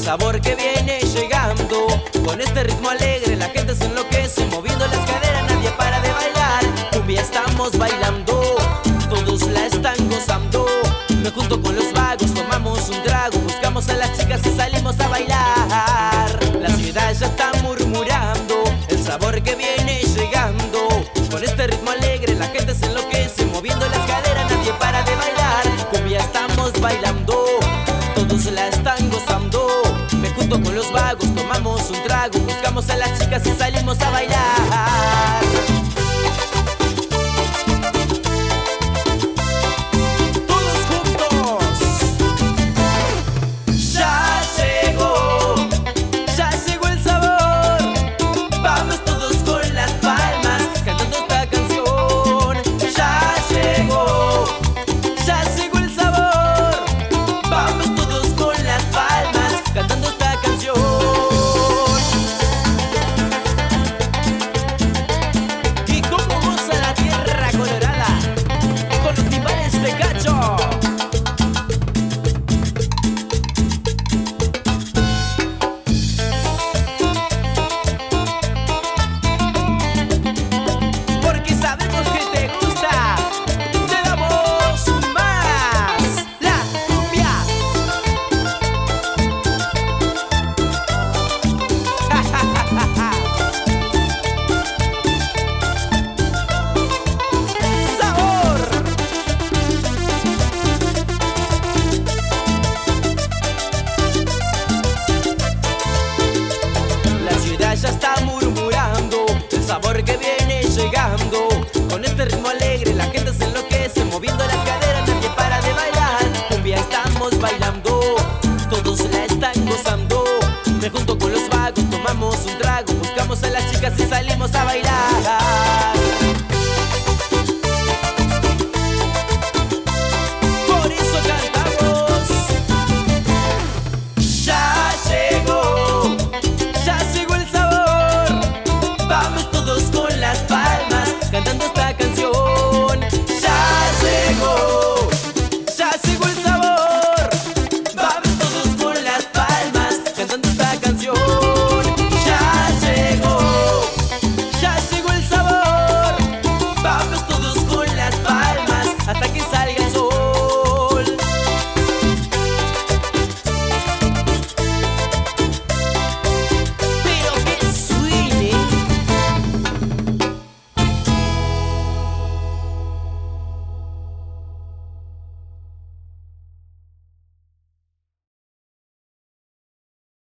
sabor que viene llegando. Con este ritmo alegre la gente se enloquece, moviendo las caderas, nadie para de bailar. Cumbia estamos bailando, todos la están gozando. Me junto con los vagos, tomamos un trago, buscamos a las chicas y salimos a bailar. La ciudad ya está murmurando, el sabor que viene llegando. Con este ritmo alegre la gente se enloquece, moviendo las caderas, nadie para de bailar. Cumbia estamos bailando, todos la están gozando. Me junto con los vagos, tomamos un trago, buscamos a las chicas y salimos a bailar. Todos juntos. Ya llegó el sabor. Vamos todos con las palmas, cantando esta canción. Ya llegó el sabor. Vamos todos con las palmas, cantando esta canción. Y como goza la tierra colorada con los timbales de cacho. Porque sabemos que te gusta, te damos más. La cumbia. Sabor. La ciudad ya está murmurando, el sabor que viene llegando. Con este ritmo alegre la gente se enloquece, moviendo las caderas, nadie para de bailar. Cumbia estamos bailando, todos la están gozando. Me junto con los vagos, tomamos un trago, buscamos a las chicas y salimos a bailar.